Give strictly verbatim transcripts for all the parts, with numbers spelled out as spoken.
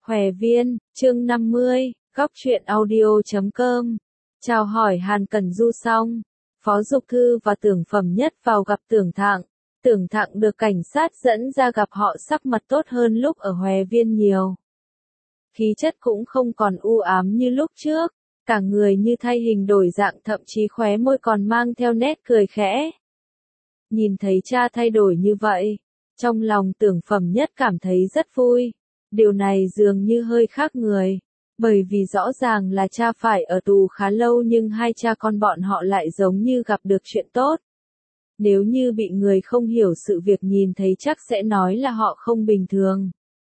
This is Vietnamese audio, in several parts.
Hòe Viên, chương năm mươi, góc truyện audio chấm com. Chào hỏi Hàn Cẩn Du xong, Phó Dục Thư và Tưởng Phẩm Nhất vào gặp Tưởng Thặng. Tưởng Thặng được cảnh sát dẫn ra gặp họ sắc mặt tốt hơn lúc ở Hòe Viên nhiều. Khí chất cũng không còn u ám như lúc trước, cả người như thay hình đổi dạng, thậm chí khóe môi còn mang theo nét cười khẽ. Nhìn thấy cha thay đổi như vậy, trong lòng Tưởng Phẩm Nhất cảm thấy rất vui. Điều này dường như hơi khác người, bởi vì rõ ràng là cha phải ở tù khá lâu nhưng hai cha con bọn họ lại giống như gặp được chuyện tốt. Nếu như bị người không hiểu sự việc nhìn thấy chắc sẽ nói là họ không bình thường.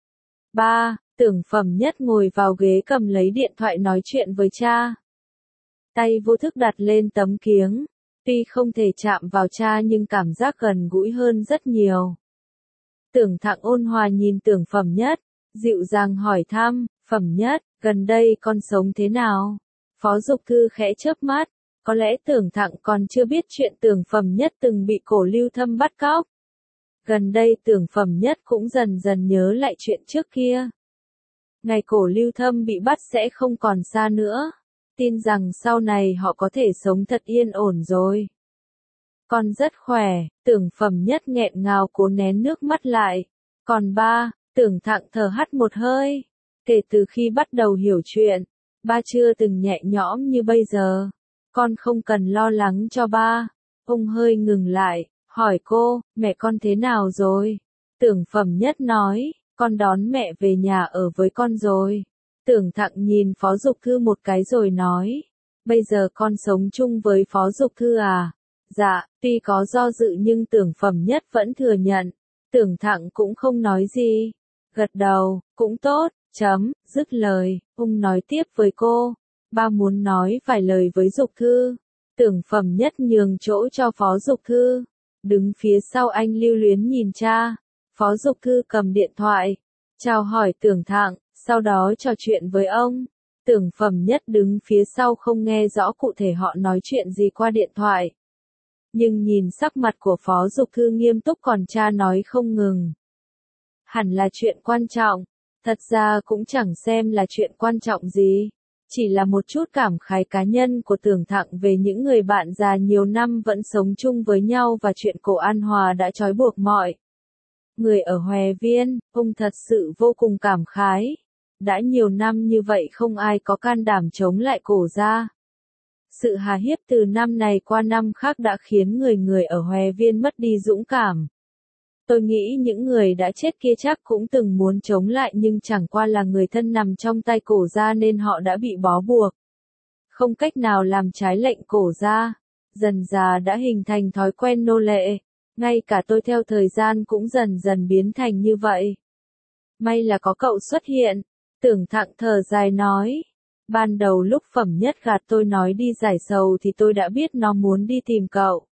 ba. Tưởng Phẩm Nhất ngồi vào ghế cầm lấy điện thoại nói chuyện với cha. Tay vô thức đặt lên tấm kiếng, tuy không thể chạm vào cha nhưng cảm giác gần gũi hơn rất nhiều. Tưởng Thặng ôn hòa nhìn Tưởng Phẩm Nhất, dịu dàng hỏi thăm, Phẩm Nhất, gần đây con sống thế nào? Phó Dục Thư khẽ chớp mắt, có lẽ Tưởng Thặng còn chưa biết chuyện Tưởng Phẩm Nhất từng bị Cổ Lưu Thâm bắt cóc. Gần đây Tưởng Phẩm Nhất cũng dần dần nhớ lại chuyện trước kia. Ngày Cổ Lưu Thâm bị bắt sẽ không còn xa nữa, tin rằng sau này họ có thể sống thật yên ổn rồi. Con rất khỏe, Tưởng Phẩm Nhất nghẹn ngào cố nén nước mắt lại. Còn ba, Tưởng Thặng thở hắt một hơi. Kể từ khi bắt đầu hiểu chuyện, ba chưa từng nhẹ nhõm như bây giờ. Con không cần lo lắng cho ba. Ông hơi ngừng lại, hỏi cô, mẹ con thế nào rồi? Tưởng Phẩm Nhất nói, con đón mẹ về nhà ở với con rồi. Tưởng Thặng nhìn Phó Dục Thư một cái rồi nói, bây giờ con sống chung với Phó Dục Thư à? Dạ, tuy có do dự nhưng Tưởng Phẩm Nhất vẫn thừa nhận. Tưởng Thặng cũng không nói gì. Gật đầu, cũng tốt, chấm, dứt lời, ông nói tiếp với cô. Ba muốn nói vài lời với Dục Thư. Tưởng Phẩm Nhất nhường chỗ cho Phó Dục Thư. Đứng phía sau anh lưu luyến nhìn cha. Phó Dục Thư cầm điện thoại, chào hỏi Tưởng Thặng, sau đó trò chuyện với ông. Tưởng Phẩm Nhất đứng phía sau không nghe rõ cụ thể họ nói chuyện gì qua điện thoại. Nhưng nhìn sắc mặt của Phó Dục Thư nghiêm túc còn cha nói không ngừng. Hẳn là chuyện quan trọng, thật ra cũng chẳng xem là chuyện quan trọng gì. Chỉ là một chút cảm khái cá nhân của Tưởng Thặng về những người bạn già nhiều năm vẫn sống chung với nhau và chuyện Cổ An Hòa đã trói buộc mọi người ở Hòe Viên. Ông thật sự vô cùng cảm khái. Đã nhiều năm như vậy không ai có can đảm chống lại Cổ gia. Sự hà hiếp từ năm này qua năm khác đã khiến người người ở Hòe Viên mất đi dũng cảm. Tôi nghĩ những người đã chết kia chắc cũng từng muốn chống lại nhưng chẳng qua là người thân nằm trong tay Cổ gia nên họ đã bị bó buộc. Không cách nào làm trái lệnh Cổ gia. Dần dà đã hình thành thói quen nô lệ. Ngay cả tôi theo thời gian cũng dần dần biến thành như vậy. May là có cậu xuất hiện. Tưởng Thặng thở dài nói. Ban đầu lúc Phẩm Nhất gạt tôi nói đi giải sầu thì tôi đã biết nó muốn đi tìm cậu.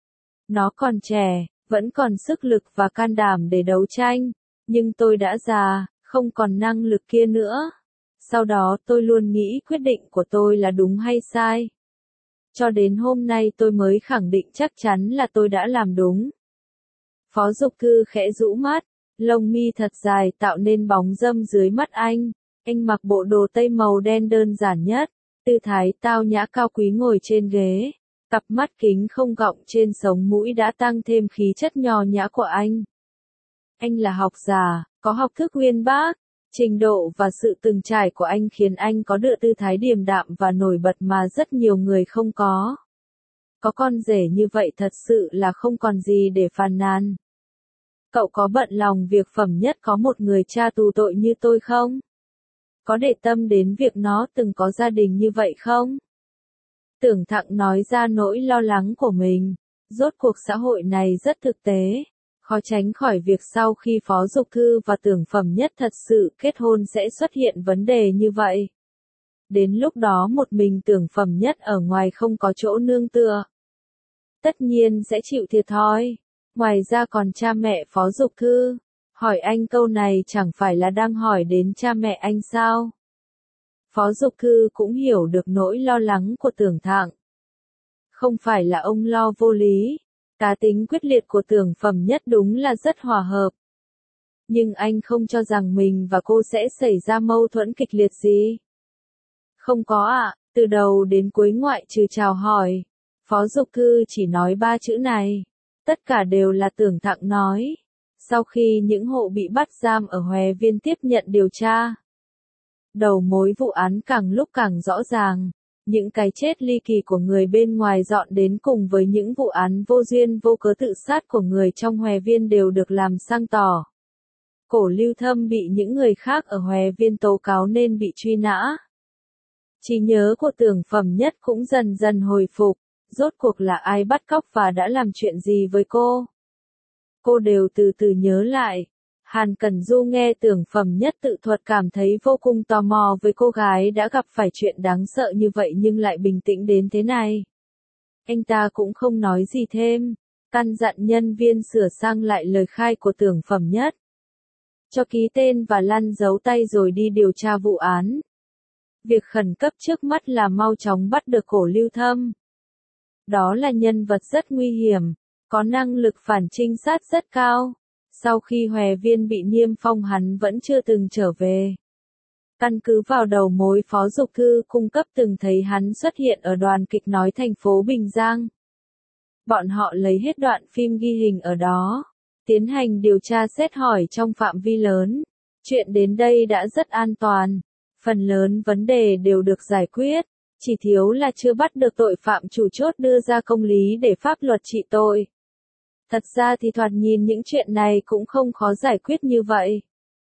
Nó còn trẻ, vẫn còn sức lực và can đảm để đấu tranh, nhưng tôi đã già, không còn năng lực kia nữa. Sau đó tôi luôn nghĩ quyết định của tôi là đúng hay sai. Cho đến hôm nay tôi mới khẳng định chắc chắn là tôi đã làm đúng. Phó Dục Thư khẽ rũ mắt, lông mi thật dài tạo nên bóng râm dưới mắt anh. Anh mặc bộ đồ tây màu đen đơn giản nhất, tư thái tao nhã cao quý ngồi trên ghế, cặp mắt kính không gọng trên sống mũi đã tăng thêm khí chất nho nhã của anh. Anh là học giả, có học thức uyên bác, trình độ và sự từng trải của anh khiến anh có được tư thái điềm đạm và nổi bật mà rất nhiều người không có. Có con rể như vậy thật sự là không còn gì để phàn nàn. Cậu có bận lòng việc Phẩm Nhất có một người cha tù tội như tôi không? Có để tâm đến việc nó từng có gia đình như vậy không? Tưởng Thặng nói ra nỗi lo lắng của mình. Rốt cuộc xã hội này rất thực tế. Khó tránh khỏi việc sau khi Phó Dục Thư và Tưởng Phẩm Nhất thật sự kết hôn sẽ xuất hiện vấn đề như vậy. Đến lúc đó một mình Tưởng Phẩm Nhất ở ngoài không có chỗ nương tựa. Tất nhiên sẽ chịu thiệt thòi. Ngoài ra còn cha mẹ Phó Dục Thư. Hỏi anh câu này chẳng phải là đang hỏi đến cha mẹ anh sao? Phó Dục Thư cũng hiểu được nỗi lo lắng của Tưởng Thặng. Không phải là ông lo vô lý. Cá tính quyết liệt của Tưởng Phẩm Nhất đúng là rất hòa hợp. Nhưng anh không cho rằng mình và cô sẽ xảy ra mâu thuẫn kịch liệt gì. Không có ạ, từ đầu đến cuối ngoại trừ chào hỏi. Phó Dục Thư chỉ nói ba chữ này. Tất cả đều là Tưởng Thặng nói. Sau khi những hộ bị bắt giam ở Hòe Viên tiếp nhận điều tra, đầu mối vụ án càng lúc càng rõ ràng. Những cái chết ly kỳ của người bên ngoài dọn đến cùng với những vụ án vô duyên vô cớ tự sát của người trong Hòe Viên đều được làm sáng tỏ. Cổ Lưu Thâm bị những người khác ở Hòe Viên tố cáo nên bị truy nã. Trí nhớ của Tưởng Phẩm Nhất cũng dần dần hồi phục. Rốt cuộc là ai bắt cóc và đã làm chuyện gì với cô? Cô đều từ từ nhớ lại. Hàn Cẩn Du nghe Tưởng Phẩm Nhất tự thuật cảm thấy vô cùng tò mò với cô gái đã gặp phải chuyện đáng sợ như vậy nhưng lại bình tĩnh đến thế này. Anh ta cũng không nói gì thêm, căn dặn nhân viên sửa sang lại lời khai của Tưởng Phẩm Nhất, cho ký tên và lăn dấu tay rồi đi điều tra vụ án. Việc khẩn cấp trước mắt là mau chóng bắt được Cổ Lưu Thâm. Đó là nhân vật rất nguy hiểm, có năng lực phản trinh sát rất cao. Sau khi Hòe Viên bị niêm phong hắn vẫn chưa từng trở về. Căn cứ vào đầu mối Phó Dục Thư cung cấp từng thấy hắn xuất hiện ở đoàn kịch nói thành phố Bình Giang. Bọn họ lấy hết đoạn phim ghi hình ở đó, tiến hành điều tra xét hỏi trong phạm vi lớn. Chuyện đến đây đã rất an toàn, phần lớn vấn đề đều được giải quyết, chỉ thiếu là chưa bắt được tội phạm chủ chốt đưa ra công lý để pháp luật trị tội. Thật ra thì thoạt nhìn những chuyện này cũng không khó giải quyết như vậy.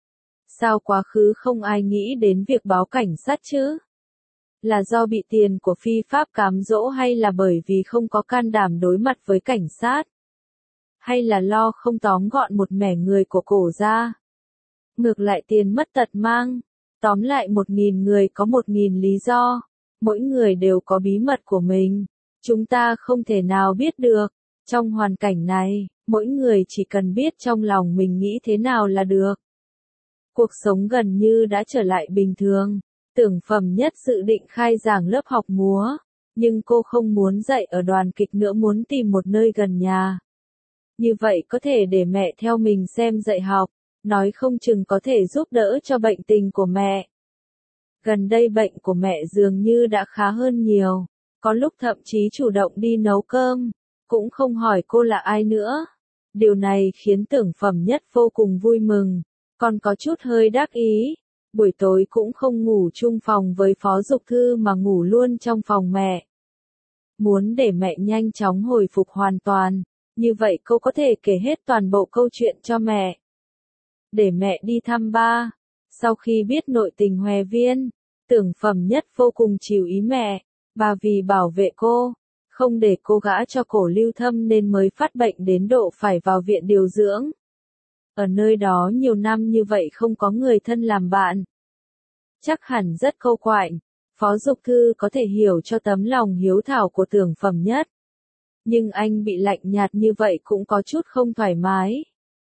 Sao quá khứ không ai nghĩ đến việc báo cảnh sát chứ? Là do bị tiền của phi pháp cám dỗ hay là bởi vì không có can đảm đối mặt với cảnh sát? Hay là lo không tóm gọn một mẻ người của Cổ ra? Ngược lại tiền mất tật mang. Tóm lại một nghìn người có một nghìn lý do. Mỗi người đều có bí mật của mình. Chúng ta không thể nào biết được. Trong hoàn cảnh này, mỗi người chỉ cần biết trong lòng mình nghĩ thế nào là được. Cuộc sống gần như đã trở lại bình thường. Tưởng Phẩm Nhất dự định khai giảng lớp học múa, nhưng cô không muốn dạy ở đoàn kịch nữa, muốn tìm một nơi gần nhà. Như vậy có thể để mẹ theo mình xem dạy học, nói không chừng có thể giúp đỡ cho bệnh tình của mẹ. Gần đây bệnh của mẹ dường như đã khá hơn nhiều, có lúc thậm chí chủ động đi nấu cơm, cũng không hỏi cô là ai nữa. Điều này khiến Tưởng Phẩm Nhất vô cùng vui mừng, còn có chút hơi đắc ý. Buổi tối cũng không ngủ chung phòng với Phó Dục Thư mà ngủ luôn trong phòng mẹ. Muốn để mẹ nhanh chóng hồi phục hoàn toàn, như vậy cô có thể kể hết toàn bộ câu chuyện cho mẹ. Để mẹ đi thăm ba. Sau khi biết nội tình Hòe Viên, Tưởng Phẩm Nhất vô cùng chiều ý mẹ. Bà vì bảo vệ cô, không để cô gả cho Cổ Lưu Thâm nên mới phát bệnh đến độ phải vào viện điều dưỡng. Ở nơi đó nhiều năm như vậy không có người thân làm bạn. Chắc hẳn rất cô quạnh. Phó Dục Thư có thể hiểu cho tấm lòng hiếu thảo của Tưởng Phẩm Nhất. Nhưng anh bị lạnh nhạt như vậy cũng có chút không thoải mái.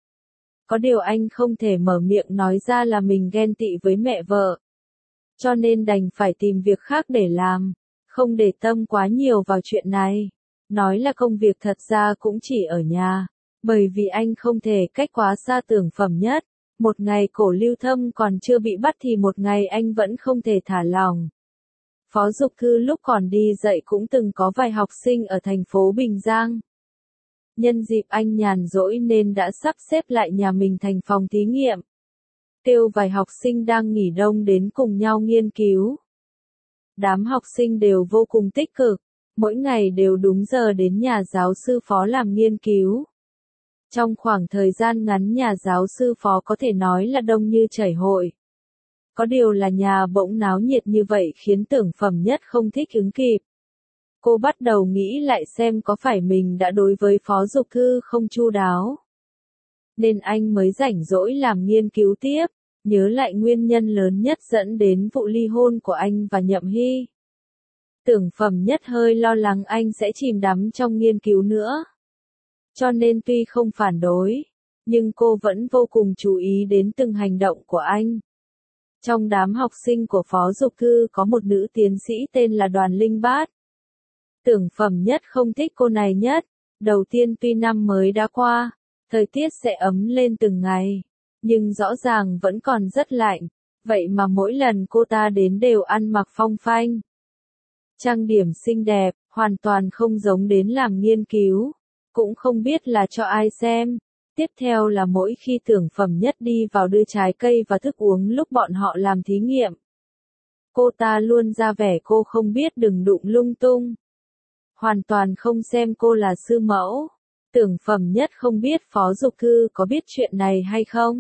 Có điều anh không thể mở miệng nói ra là mình ghen tị với mẹ vợ. Cho nên đành phải tìm việc khác để làm, không để tâm quá nhiều vào chuyện này. Nói là công việc thật ra cũng chỉ ở nhà, bởi vì anh không thể cách quá xa Tưởng Phẩm Nhất. Một ngày Cổ Lưu Thâm còn chưa bị bắt thì một ngày anh vẫn không thể thả lỏng. Phó Dục Thư lúc còn đi dạy cũng từng có vài học sinh ở thành phố Bình Giang. Nhân dịp anh nhàn rỗi nên đã sắp xếp lại nhà mình thành phòng thí nghiệm. Kêu vài học sinh đang nghỉ đông đến cùng nhau nghiên cứu. Đám học sinh đều vô cùng tích cực, mỗi ngày đều đúng giờ đến nhà giáo sư Phó làm nghiên cứu. Trong khoảng thời gian ngắn nhà giáo sư Phó có thể nói là đông như chảy hội. Có điều là nhà bỗng náo nhiệt như vậy khiến Tưởng Phẩm Nhất không thích ứng kịp. Cô bắt đầu nghĩ lại xem có phải mình đã đối với Phó Dục Thư không chu đáo. Nên anh mới rảnh rỗi làm nghiên cứu tiếp, nhớ lại nguyên nhân lớn nhất dẫn đến vụ ly hôn của anh và Nhậm Hy. Tưởng Phẩm Nhất hơi lo lắng anh sẽ chìm đắm trong nghiên cứu nữa. Cho nên tuy không phản đối, nhưng cô vẫn vô cùng chú ý đến từng hành động của anh. Trong đám học sinh của Phó Dục Thư có một nữ tiến sĩ tên là Đoàn Linh Bát. Tưởng Phẩm Nhất không thích cô này nhất. Đầu tiên tuy năm mới đã qua, thời tiết sẽ ấm lên từng ngày, nhưng rõ ràng vẫn còn rất lạnh, vậy mà mỗi lần cô ta đến đều ăn mặc phong phanh. Trang điểm xinh đẹp, hoàn toàn không giống đến làm nghiên cứu, cũng không biết là cho ai xem. Tiếp theo là mỗi khi Tưởng Phẩm Nhất đi vào đưa trái cây và thức uống lúc bọn họ làm thí nghiệm. Cô ta luôn ra vẻ cô không biết đừng đụng lung tung. Hoàn toàn không xem cô là sư mẫu. Tưởng Phẩm Nhất không biết Phó Dục Thư có biết chuyện này hay không.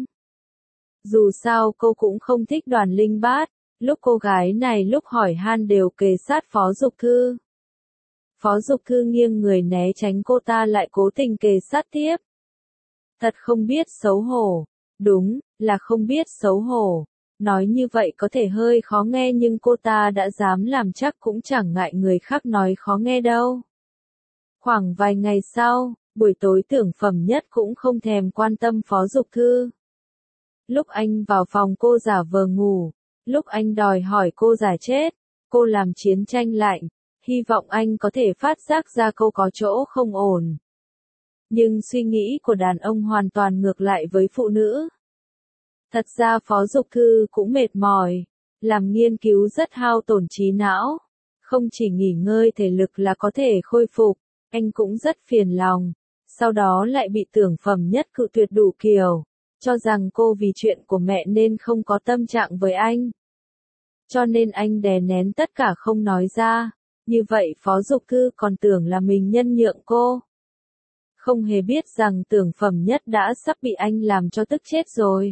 Dù sao cô cũng không thích Đoàn Linh Bát, lúc cô gái này lúc hỏi han đều kề sát Phó Dục Thư. Phó Dục Thư nghiêng người né tránh cô ta lại cố tình kề sát tiếp. Thật không biết xấu hổ. Đúng, là không biết xấu hổ. Nói như vậy có thể hơi khó nghe nhưng cô ta đã dám làm chắc cũng chẳng ngại người khác nói khó nghe đâu. Khoảng vài ngày sau, buổi tối Tưởng Phẩm Nhất cũng không thèm quan tâm Phó Dục Thư. Lúc anh vào phòng cô giả vờ ngủ, lúc anh đòi hỏi cô giả chết, cô làm chiến tranh lạnh, hy vọng anh có thể phát giác ra cô có chỗ không ổn. Nhưng suy nghĩ của đàn ông hoàn toàn ngược lại với phụ nữ. Thật ra Phó Dục Thư cũng mệt mỏi, làm nghiên cứu rất hao tổn trí não, không chỉ nghỉ ngơi thể lực là có thể khôi phục, anh cũng rất phiền lòng, sau đó lại bị Tưởng Phẩm Nhất cự tuyệt đủ kiểu, cho rằng cô vì chuyện của mẹ nên không có tâm trạng với anh. Cho nên anh đè nén tất cả không nói ra, như vậy Phó Dục Thư còn tưởng là mình nhân nhượng cô. Không hề biết rằng Tưởng Phẩm Nhất đã sắp bị anh làm cho tức chết rồi.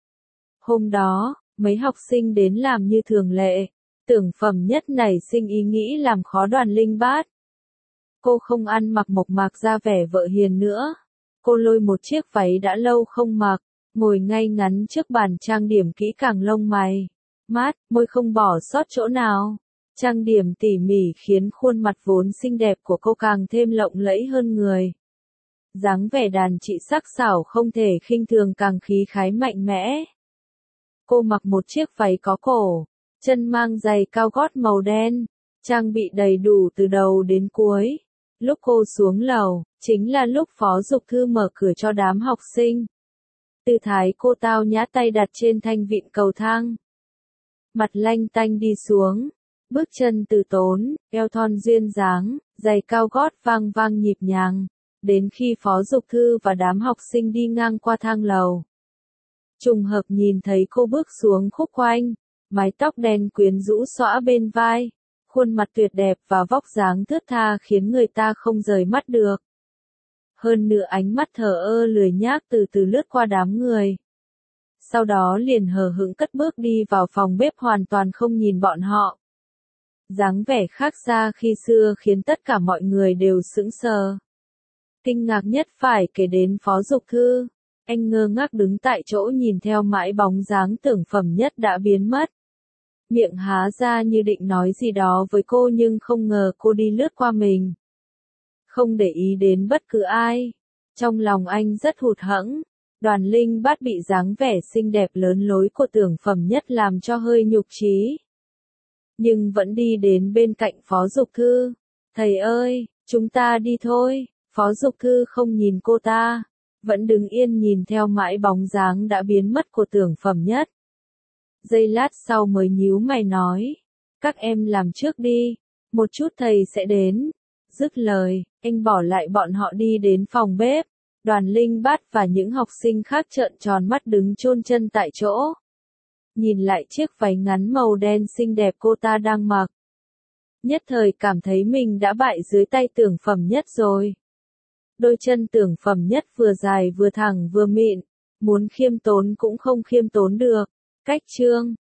Hôm đó, mấy học sinh đến làm như thường lệ, Tưởng Phẩm Nhất nảy sinh ý nghĩ làm khó Đoàn Linh Bát. Cô không ăn mặc mộc mạc ra vẻ vợ hiền nữa. Cô lôi một chiếc váy đã lâu không mặc, ngồi ngay ngắn trước bàn trang điểm kỹ càng lông mày, mát, môi không bỏ sót chỗ nào. Trang điểm tỉ mỉ khiến khuôn mặt vốn xinh đẹp của cô càng thêm lộng lẫy hơn người. Dáng vẻ đàn chị sắc sảo không thể khinh thường càng khí khái mạnh mẽ. Cô mặc một chiếc váy có cổ, chân mang giày cao gót màu đen, trang bị đầy đủ từ đầu đến cuối. Lúc cô xuống lầu, chính là lúc Phó Dục Thư mở cửa cho đám học sinh. Tư thái cô tao nhã tay đặt trên thanh vịn cầu thang. Mặt lanh tanh đi xuống, bước chân từ tốn, eo thon duyên dáng, giày cao gót vang vang nhịp nhàng. Đến khi Phó Dục Thư và đám học sinh đi ngang qua thang lầu. Trùng hợp nhìn thấy cô bước xuống khúc quanh, mái tóc đen quyến rũ xõa bên vai, khuôn mặt tuyệt đẹp và vóc dáng thướt tha khiến người ta không rời mắt được. Hơn nữa ánh mắt thờ ơ lười nhác từ từ lướt qua đám người. Sau đó liền hờ hững cất bước đi vào phòng bếp hoàn toàn không nhìn bọn họ. Dáng vẻ khác xa khi xưa khiến tất cả mọi người đều sững sờ. Kinh ngạc nhất phải kể đến Phó Dục Thư. Anh ngơ ngác đứng tại chỗ nhìn theo mãi bóng dáng Tưởng Phẩm Nhất đã biến mất. Miệng há ra như định nói gì đó với cô nhưng không ngờ cô đi lướt qua mình. Không để ý đến bất cứ ai. Trong lòng anh rất hụt hẫng. Đoàn Linh Bát bị dáng vẻ xinh đẹp lớn lối của Tưởng Phẩm Nhất làm cho hơi nhục trí. Nhưng vẫn đi đến bên cạnh Phó Dục Thư. Thầy ơi, chúng ta đi thôi. Phó Dục Thư không nhìn cô ta, vẫn đứng yên nhìn theo mãi bóng dáng đã biến mất của Tưởng Phẩm Nhất. Giây lát sau mới nhíu mày nói, các em làm trước đi, một chút thầy sẽ đến. Dứt lời, anh bỏ lại bọn họ đi đến phòng bếp. Đoàn Linh Bát và những học sinh khác trợn tròn mắt đứng chôn chân tại chỗ. Nhìn lại chiếc váy ngắn màu đen xinh đẹp cô ta đang mặc. Nhất thời cảm thấy mình đã bại dưới tay Tưởng Phẩm Nhất rồi. Đôi chân Tưởng Phẩm Nhất vừa dài vừa thẳng vừa mịn, muốn khiêm tốn cũng không khiêm tốn được. Cách chương